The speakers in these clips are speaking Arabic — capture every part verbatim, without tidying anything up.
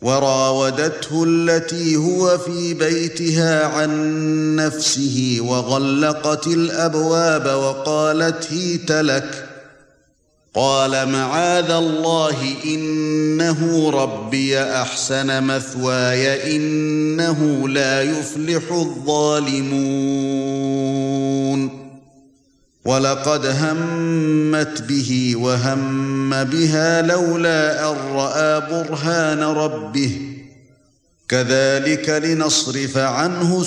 وراودته التي هو في بيتها عن نفسه وغلقت الأبواب وقالت هيت لك قال معاذ الله إنه ربي أحسن مثواي إنه لا يفلح الظالمون ولقد همت به وهم بها لولا أن رأى برهان ربه كذلك لنصرف عنه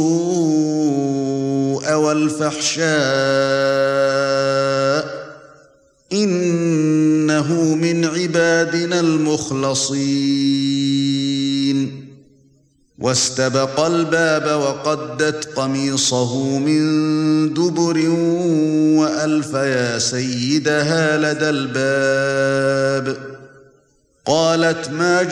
السوء والفحشاء إنه من عبادنا المخلصين واستبق الباب وقدت قميصه من دبر وألف يا سيدها لدى الباب قالت ما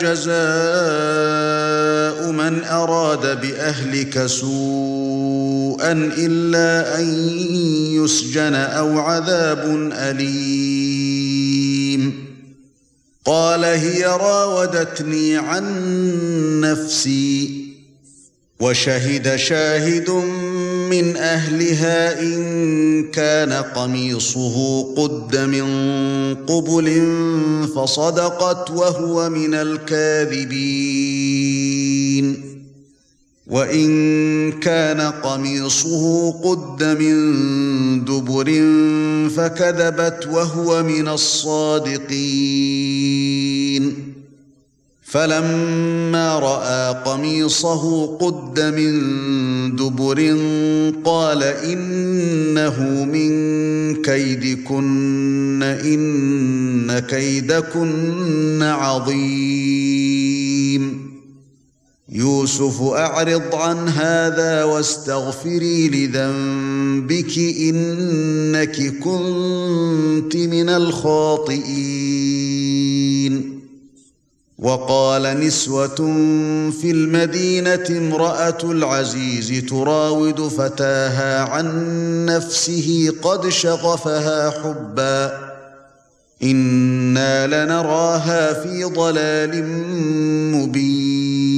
جزاء من أراد بأهلك سوءا إلا أن يسجن أو عذاب أليم قال هي راودتني عن نفسي وشهد شاهد من أهلها إن كان قميصه قد من قبل فصدقت وهو من الكاذبين وإن كان قميصه قد من دبر فكذبت وهو من الصادقين فلما رأى قميصه قد من دبر قال إنه من كيدكن إن كيدكن عظيم يوسف أعرض عن هذا واستغفري لذنبك إنك كنت من الخاطئين وقال نسوة في المدينة امرأة العزيز تراود فتاها عن نفسه قد شغفها حبا إنا لنراها في ضلال مبين